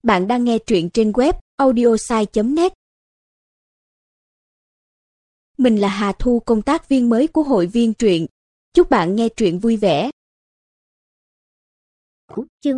Bạn đang nghe truyện trên web audiosai.net. Mình là Hà Thu, công tác viên mới của hội viên truyện. Chúc bạn nghe truyện vui vẻ. Chương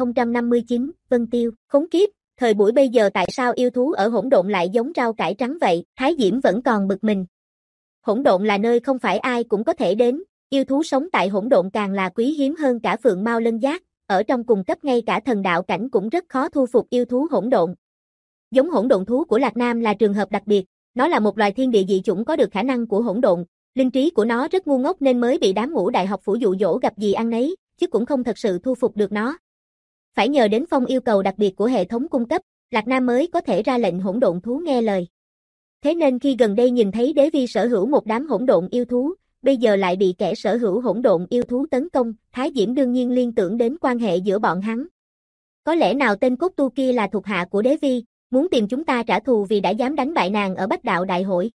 3059, Vân Tiêu, khốn kiếp, thời buổi bây giờ tại sao yêu thú ở hỗn độn lại giống rau cải trắng vậy? Thái Diễm vẫn còn bực mình. Hỗn độn là nơi không phải ai cũng có thể đến, yêu thú sống tại hỗn độn càng là quý hiếm hơn cả phượng mao lân giác, ở trong cùng cấp ngay cả thần đạo cảnh cũng rất khó thu phục yêu thú hỗn độn. Giống hỗn độn thú của Lạc Nam là trường hợp đặc biệt, nó là một loài thiên địa dị chủng có được khả năng của hỗn độn, linh trí của nó rất ngu ngốc nên mới bị đám ngũ đại học phủ dụ dỗ gặp gì ăn nấy, chứ cũng không thật sự thu phục được nó. Phải nhờ đến phong yêu cầu đặc biệt của hệ thống cung cấp, Lạc Nam mới có thể ra lệnh hỗn độn thú nghe lời. Thế nên khi gần đây nhìn thấy Đế Vi sở hữu một đám hỗn độn yêu thú, bây giờ lại bị kẻ sở hữu hỗn độn yêu thú tấn công, Thái Diễm đương nhiên liên tưởng đến quan hệ giữa bọn hắn. Có lẽ nào tên cốt tu kia là thuộc hạ của Đế Vi, muốn tìm chúng ta trả thù vì đã dám đánh bại nàng ở Bách Đạo Đại hội?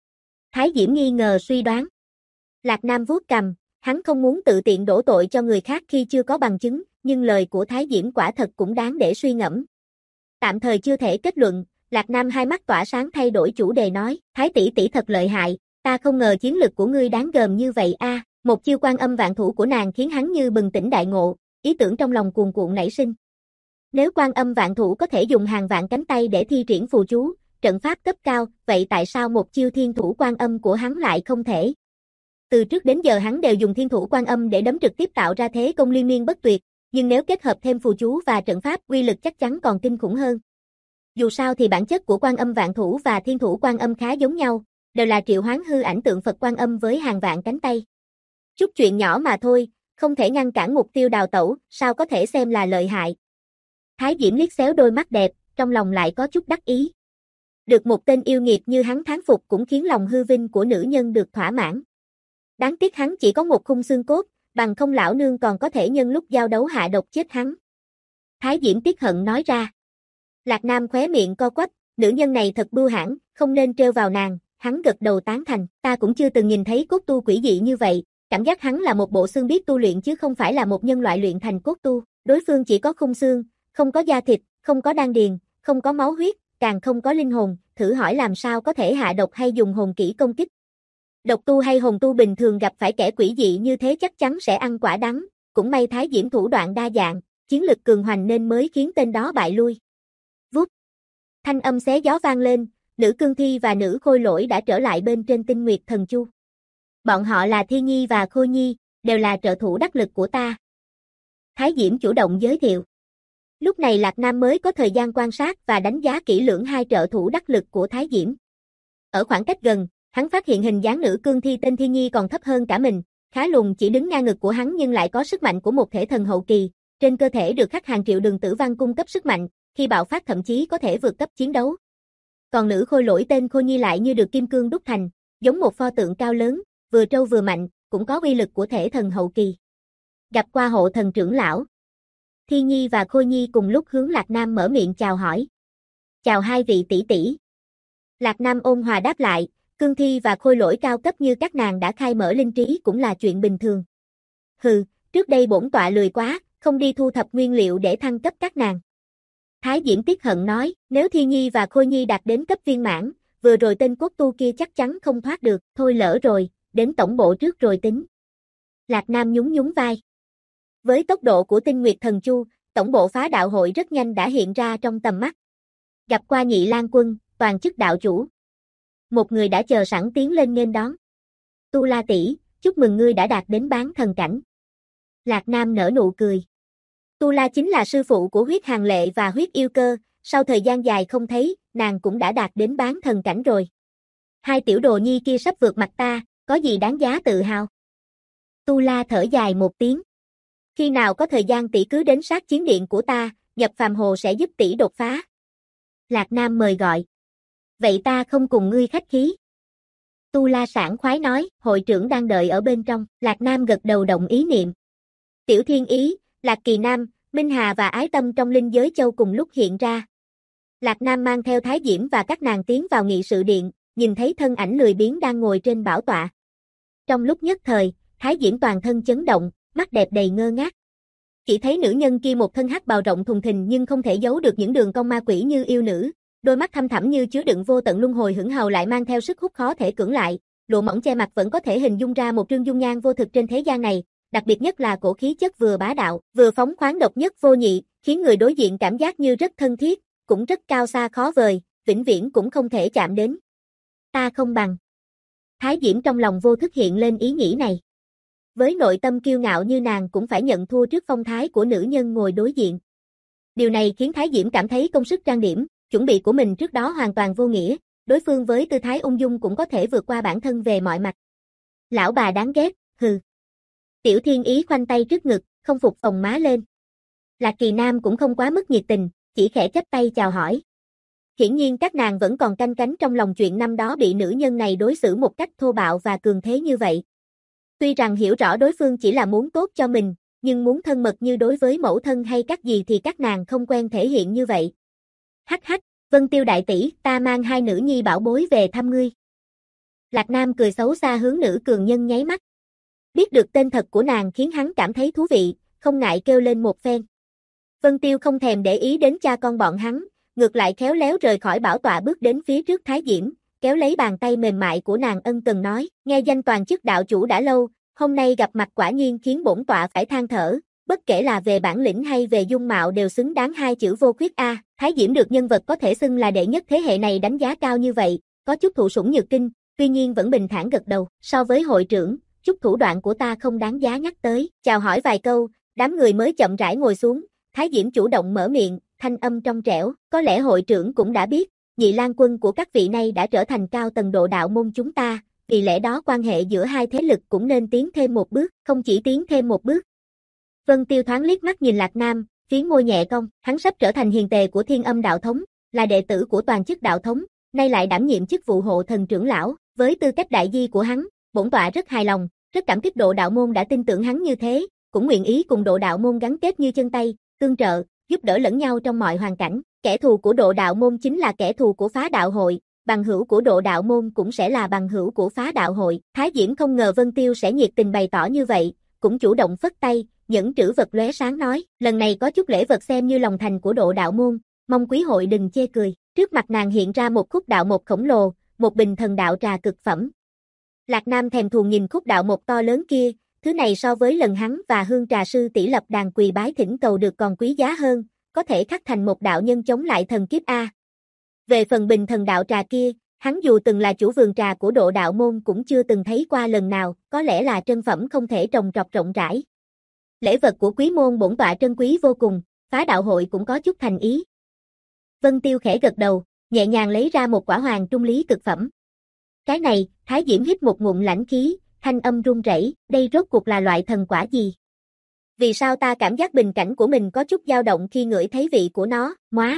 Thái Diễm nghi ngờ suy đoán. Lạc Nam vuốt cằm, hắn không muốn tự tiện đổ tội cho người khác khi chưa có bằng chứng, nhưng lời của Thái Diễm quả thật cũng đáng để suy ngẫm. Tạm thời chưa thể kết luận, Lạc Nam hai mắt tỏa sáng thay đổi chủ đề nói, Thái tỷ tỷ thật lợi hại, ta không ngờ chiến lực của ngươi đáng gờm như vậy a. Một chiêu quan âm vạn thủ của nàng khiến hắn như bừng tỉnh đại ngộ, ý tưởng trong lòng cuồn cuộn nảy sinh. Nếu quan âm vạn thủ có thể dùng hàng vạn cánh tay để thi triển phù chú, trận pháp cấp cao, vậy tại sao một chiêu thiên thủ quan âm của hắn lại không thể? Từ trước đến giờ hắn đều dùng thiên thủ quan âm để đấm trực tiếp tạo ra thế công liên miên bất tuyệt, nhưng nếu kết hợp thêm phù chú và trận pháp, uy lực chắc chắn còn kinh khủng hơn. Dù sao thì bản chất của quan âm vạn thủ và thiên thủ quan âm khá giống nhau, đều là triệu hoán hư ảnh tượng Phật quan âm với hàng vạn cánh tay. Chút chuyện nhỏ mà thôi, không thể ngăn cản mục tiêu đào tẩu, sao có thể xem là lợi hại. Thái Diễm liếc xéo đôi mắt đẹp, trong lòng lại có chút đắc ý. Được một tên yêu nghiệt như hắn thán phục cũng khiến lòng hư vinh của nữ nhân được thỏa mãn. Đáng tiếc hắn chỉ có một khung xương cốt, bằng không lão nương còn có thể nhân lúc giao đấu hạ độc chết hắn. Thái Diễm tiếc hận nói ra. Lạc Nam khóe miệng co quắp, nữ nhân này thật bưu hãn, không nên trêu vào nàng, hắn gật đầu tán thành, ta cũng chưa từng nhìn thấy cốt tu quỷ dị như vậy, cảm giác hắn là một bộ xương biết tu luyện chứ không phải là một nhân loại luyện thành cốt tu, đối phương chỉ có khung xương, không có da thịt, không có đan điền, không có máu huyết, càng không có linh hồn, thử hỏi làm sao có thể hạ độc hay dùng hồn kỹ công kích. Độc tu hay hồn tu bình thường gặp phải kẻ quỷ dị như thế chắc chắn sẽ ăn quả đắng, cũng may Thái Diễm thủ đoạn đa dạng, chiến lực cường hoành nên mới khiến tên đó bại lui. Vút. Thanh âm xé gió vang lên, nữ cương thi và nữ khôi lỗi đã trở lại bên trên Tinh Nguyệt Thần Chu. Bọn họ là Thi Nhi và Khôi Nhi, đều là trợ thủ đắc lực của ta. Thái Diễm chủ động giới thiệu. Lúc này Lạc Nam mới có thời gian quan sát và đánh giá kỹ lưỡng hai trợ thủ đắc lực của Thái Diễm. Ở khoảng cách gần, hắn phát hiện hình dáng nữ cương thi tên Thi Nhi còn thấp hơn cả mình, khá lùn, chỉ đứng ngang ngực của hắn nhưng lại có sức mạnh của một thể thần hậu kỳ, trên cơ thể được khắc hàng triệu đường tử văn cung cấp sức mạnh, khi bạo phát thậm chí có thể vượt cấp chiến đấu. Còn nữ khôi lỗi tên Khôi Nhi lại như được kim cương đúc thành, giống một pho tượng cao lớn, vừa trâu vừa mạnh, cũng có uy lực của thể thần hậu kỳ. Gặp qua hộ thần trưởng lão. Thi Nhi và Khôi Nhi cùng lúc hướng Lạc Nam mở miệng chào hỏi. Chào hai vị tỷ tỷ. Lạc Nam ôn hòa đáp lại, cương thi và khôi lỗi cao cấp như các nàng đã khai mở linh trí cũng là chuyện bình thường. Hừ, trước đây bổn tọa lười quá, không đi thu thập nguyên liệu để thăng cấp các nàng. Thái Diễm tiếc hận nói, nếu Thi Nhi và Khôi Nhi đạt đến cấp viên mãn, vừa rồi tên cốt tu kia chắc chắn không thoát được, thôi lỡ rồi, đến tổng bộ trước rồi tính. Lạc Nam nhún nhún vai. Với tốc độ của Tinh Nguyệt Thần Chu, tổng bộ phá đạo hội rất nhanh đã hiện ra trong tầm mắt. Gặp qua Nhị Lang Quân, toàn chức đạo chủ. Một người đã chờ sẵn tiến lên nghênh đón. Tu La tỷ, chúc mừng ngươi đã đạt đến bán thần cảnh. Lạc Nam nở nụ cười. Tu La chính là sư phụ của Huyết Hàn Lệ và Huyết Yêu Cơ, sau thời gian dài không thấy, nàng cũng đã đạt đến bán thần cảnh rồi. Hai tiểu đồ nhi kia sắp vượt mặt ta, có gì đáng giá tự hào? Tu La thở dài một tiếng. Khi nào có thời gian tỷ cứ đến sát chiến điện của ta, nhập phàm hồ sẽ giúp tỷ đột phá. Lạc Nam mời gọi. Vậy ta không cùng ngươi khách khí. Tu La sảng khoái nói, hội trưởng đang đợi ở bên trong, Lạc Nam gật đầu đồng ý niệm. Tiểu Thiên Ý, Lạc Kỳ Nam, Minh Hà và Ái Tâm trong linh giới châu cùng lúc hiện ra. Lạc Nam mang theo Thái Diễm và các nàng tiến vào nghị sự điện, nhìn thấy thân ảnh lười biếng đang ngồi trên bảo tọa. Trong lúc nhất thời, Thái Diễm toàn thân chấn động, mắt đẹp đầy ngơ ngác. Chỉ thấy nữ nhân kia một thân hắc bào rộng thùng thình nhưng không thể giấu được những đường cong ma quỷ như yêu nữ, đôi mắt thâm thẳm như chứa đựng vô tận luân hồi hững hào lại mang theo sức hút khó thể cưỡng lại, lụa mỏng che mặt vẫn có thể hình dung ra một trương dung nhan vô thực trên thế gian này, đặc biệt nhất là cổ khí chất vừa bá đạo, vừa phóng khoáng độc nhất vô nhị, khiến người đối diện cảm giác như rất thân thiết, cũng rất cao xa khó vời, vĩnh viễn cũng không thể chạm đến. Ta không bằng. Thái Diễm trong lòng vô thức hiện lên ý nghĩ này. Với nội tâm kiêu ngạo như nàng cũng phải nhận thua trước phong thái của nữ nhân ngồi đối diện. Điều này khiến Thái Diễm cảm thấy công sức trang điểm, chuẩn bị của mình trước đó hoàn toàn vô nghĩa, đối phương với tư thái ung dung cũng có thể vượt qua bản thân về mọi mặt. Lão bà đáng ghét, hừ. Tiểu Thiên Ý khoanh tay trước ngực, không phục phồng má lên. Lạc Kỳ Nam cũng không quá mức nhiệt tình, chỉ khẽ chắp tay chào hỏi. Hiển nhiên các nàng vẫn còn canh cánh trong lòng chuyện năm đó bị nữ nhân này đối xử một cách thô bạo và cường thế như vậy. Tuy rằng hiểu rõ đối phương chỉ là muốn tốt cho mình, nhưng muốn thân mật như đối với mẫu thân hay các gì thì các nàng không quen thể hiện như vậy. Hắc hắc, Vân Tiêu đại tỷ, ta mang hai nữ nhi bảo bối về thăm ngươi. Lạc Nam cười xấu xa hướng nữ cường nhân nháy mắt. Biết được tên thật của nàng khiến hắn cảm thấy thú vị, không ngại kêu lên một phen. Vân Tiêu không thèm để ý đến cha con bọn hắn, ngược lại khéo léo rời khỏi bảo tọa bước đến phía trước Thái Diễm, kéo lấy bàn tay mềm mại của nàng ân cần nói, nghe danh toàn chức đạo chủ đã lâu, hôm nay gặp mặt quả nhiên khiến bổn tọa phải than thở, bất kể là về bản lĩnh hay về dung mạo đều xứng đáng hai chữ vô khuyết a. Thái Diễm được nhân vật có thể xưng là đệ nhất thế hệ này đánh giá cao như vậy, có chút thụ sủng nhược kinh, tuy nhiên vẫn bình thản gật đầu, so với hội trưởng, chút thủ đoạn của ta không đáng giá nhắc tới, chào hỏi vài câu, đám người mới chậm rãi ngồi xuống, Thái Diễm chủ động mở miệng, thanh âm trong trẻo, có lẽ hội trưởng cũng đã biết, nhị lang quân của các vị này đã trở thành cao tầng độ đạo môn chúng ta, vì lẽ đó quan hệ giữa hai thế lực cũng nên tiến thêm một bước, không chỉ tiến thêm một bước. Vân Tiêu thoáng liếc mắt nhìn Lạc Nam, phiến môi nhẹ cong, hắn sắp trở thành hiền tề của Thiên Âm đạo thống, là đệ tử của toàn chức đạo thống, nay lại đảm nhiệm chức vụ hộ thần trưởng lão, với tư cách đại di của hắn, bổn tọa rất hài lòng, rất cảm kích độ đạo môn đã tin tưởng hắn như thế, cũng nguyện ý cùng độ đạo môn gắn kết như chân tay, tương trợ, giúp đỡ lẫn nhau trong mọi hoàn cảnh. Kẻ thù của độ đạo môn chính là kẻ thù của phá đạo hội, bằng hữu của độ đạo môn cũng sẽ là bằng hữu của phá đạo hội. Thái Diễm không ngờ Vân Tiêu sẽ nhiệt tình bày tỏ như vậy, cũng chủ động phất tay, nhẫn trữ vật lóe sáng nói, lần này có chút lễ vật xem như lòng thành của độ đạo môn, mong quý hội đừng chê cười. Trước mặt nàng hiện ra một khúc đạo một khổng lồ, một bình thần đạo trà cực phẩm. Lạc Nam thèm thuồng nhìn khúc đạo một to lớn kia, thứ này so với lần hắn và Hương trà sư tỷ lập đàn quỳ bái thỉnh cầu được còn quý giá hơn, có thể khắc thành một đạo nhân chống lại thần kiếp a. Về phần bình thần đạo trà kia, hắn dù từng là chủ vườn trà của độ đạo môn cũng chưa từng thấy qua lần nào, có lẽ là trân phẩm không thể trồng trọt rộng rãi. Lễ vật của quý môn bổn tọa trân quý vô cùng, phá đạo hội cũng có chút thành ý. Vân Tiêu khẽ gật đầu, nhẹ nhàng lấy ra một quả hoàng trung lý cực phẩm. Cái này, Thái Diễm hít một ngụm lãnh khí, thanh âm run rẩy, đây rốt cuộc là loại thần quả gì? Vì sao ta cảm giác bình cảnh của mình có chút dao động khi ngửi thấy vị của nó, móa.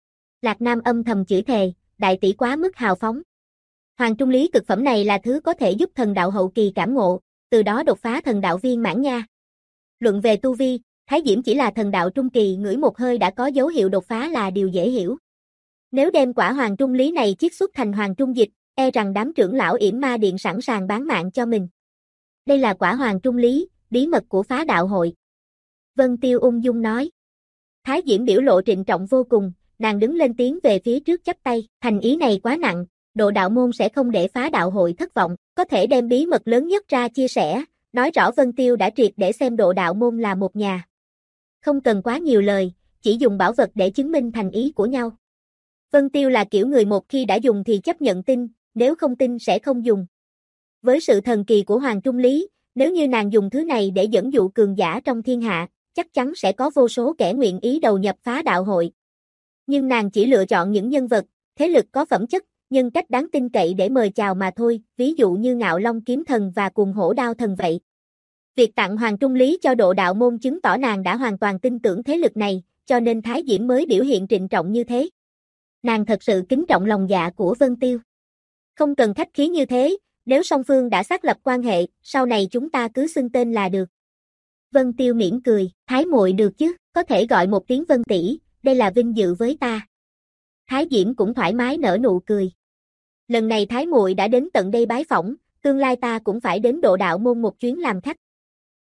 Lạc Nam âm thầm chửi thề, đại tỷ quá mức hào phóng. Hoàng trung lý cực phẩm này là thứ có thể giúp thần đạo hậu kỳ cảm ngộ, từ đó đột phá thần đạo viên mãn nha. Luận về tu vi, Thái Diễm chỉ là thần đạo trung kỳ ngửi một hơi đã có dấu hiệu đột phá là điều dễ hiểu. Nếu đem quả hoàng trung lý này chiết xuất thành hoàng trung dịch, e rằng đám trưởng lão yểm ma điện sẵn sàng bán mạng cho mình. Đây là quả hoàng trung lý, bí mật của phá đạo hội. Vân Tiêu ung dung nói. Thái Diễm biểu lộ trịnh trọng vô cùng, nàng đứng lên tiến về phía trước chắp tay, thành ý này quá nặng, độ đạo môn sẽ không để phá đạo hội thất vọng, có thể đem bí mật lớn nhất ra chia sẻ, nói rõ Vân Tiêu đã triệt để xem độ đạo môn là một nhà. Không cần quá nhiều lời, chỉ dùng bảo vật để chứng minh thành ý của nhau. Vân Tiêu là kiểu người một khi đã dùng thì chấp nhận tin, nếu không tin sẽ không dùng. Với sự thần kỳ của Hoàng Trung Lý, nếu như nàng dùng thứ này để dẫn dụ cường giả trong thiên hạ, chắc chắn sẽ có vô số kẻ nguyện ý đầu nhập phá đạo hội. Nhưng nàng chỉ lựa chọn những nhân vật, thế lực có phẩm chất, nhân cách đáng tin cậy để mời chào mà thôi, ví dụ như Ngạo Long Kiếm Thần và Cuồng Hổ Đao Thần vậy. Việc tặng Hoàng Trung Lý cho độ đạo môn chứng tỏ nàng đã hoàn toàn tin tưởng thế lực này, cho nên Thái Diễm mới biểu hiện trịnh trọng như thế. Nàng thật sự kính trọng lòng dạ của Vân Tiêu. Không cần khách khí như thế, nếu song phương đã xác lập quan hệ, sau này chúng ta cứ xưng tên là được. Vân Tiêu mỉm cười, Thái muội được chứ, có thể gọi một tiếng Vân tỷ, đây là vinh dự với ta. Thái Diễm cũng thoải mái nở nụ cười. Lần này Thái muội đã đến tận đây bái phỏng, tương lai ta cũng phải đến độ đạo môn một chuyến làm khách.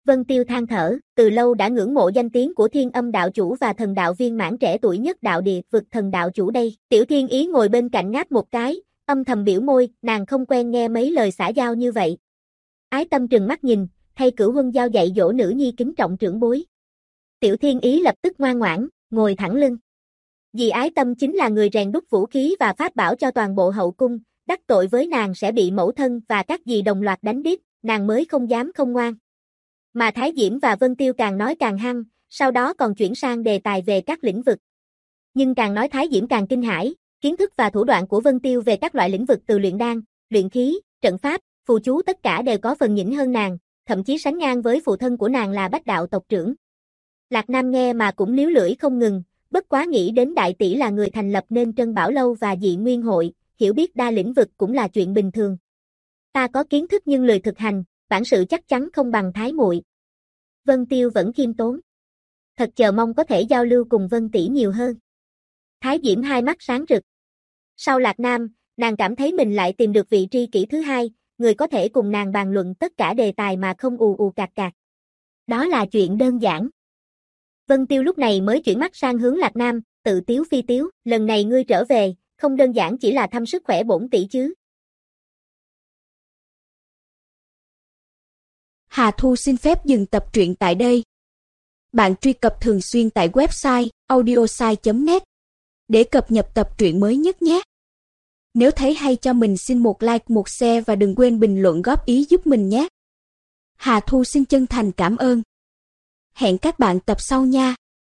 Vân Tiêu than thở, từ lâu đã ngưỡng mộ danh tiếng của Thiên Âm đạo chủ và thần đạo viên mãn trẻ tuổi nhất đạo địa vực thần đạo chủ đây. Tiểu Thiên Ý ngồi bên cạnh ngáp một cái, âm thầm biểu môi, nàng không quen nghe mấy lời xã giao như vậy. Ái Tâm trừng mắt nhìn, thay Cửu Huân Giao dạy dỗ nữ nhi kính trọng trưởng bối. Tiểu Thiên Ý lập tức ngoan ngoãn, ngồi thẳng lưng. Dì Ái Tâm chính là người rèn đúc vũ khí và pháp bảo cho toàn bộ hậu cung, đắc tội với nàng sẽ bị mẫu thân và các dì đồng loạt đánh đít, nàng mới không dám không ngoan. Mà Thái Diễm và Vân Tiêu càng nói càng hăng, sau đó còn chuyển sang đề tài về các lĩnh vực. Nhưng càng nói Thái Diễm càng kinh hãi, kiến thức và thủ đoạn của Vân Tiêu về các loại lĩnh vực từ luyện đan, luyện khí, trận pháp, phù chú tất cả đều có phần nhỉnh hơn nàng, thậm chí sánh ngang với phụ thân của nàng là Bách Đạo tộc trưởng. Lạc Nam nghe mà cũng líu lưỡi không ngừng, bất quá nghĩ đến đại tỷ là người thành lập nên Trân Bảo Lâu và Dị Nguyên Hội, hiểu biết đa lĩnh vực cũng là chuyện bình thường. Ta có kiến thức nhưng lười thực hành, bản sự chắc chắn không bằng Thái muội. Vân Tiêu vẫn khiêm tốn. Thật chờ mong có thể giao lưu cùng Vân tỷ nhiều hơn. Thái Diễm hai mắt sáng rực. Sau Lạc Nam, nàng cảm thấy mình lại tìm được vị tri kỷ thứ hai, người có thể cùng nàng bàn luận tất cả đề tài mà không ù ù cạc cạc. Đó là chuyện đơn giản. Vân Tiêu lúc này mới chuyển mắt sang hướng Lạc Nam, tự tiếu phi tiếu, lần này ngươi trở về, không đơn giản chỉ là thăm sức khỏe bổn tỷ chứ. Hà Thu xin phép dừng tập truyện tại đây. Bạn truy cập thường xuyên tại website audiosai.net để cập nhật tập truyện mới nhất nhé. Nếu thấy hay cho mình xin một like, một share và đừng quên bình luận góp ý giúp mình nhé. Hà Thu xin chân thành cảm ơn. Hẹn các bạn tập sau nha.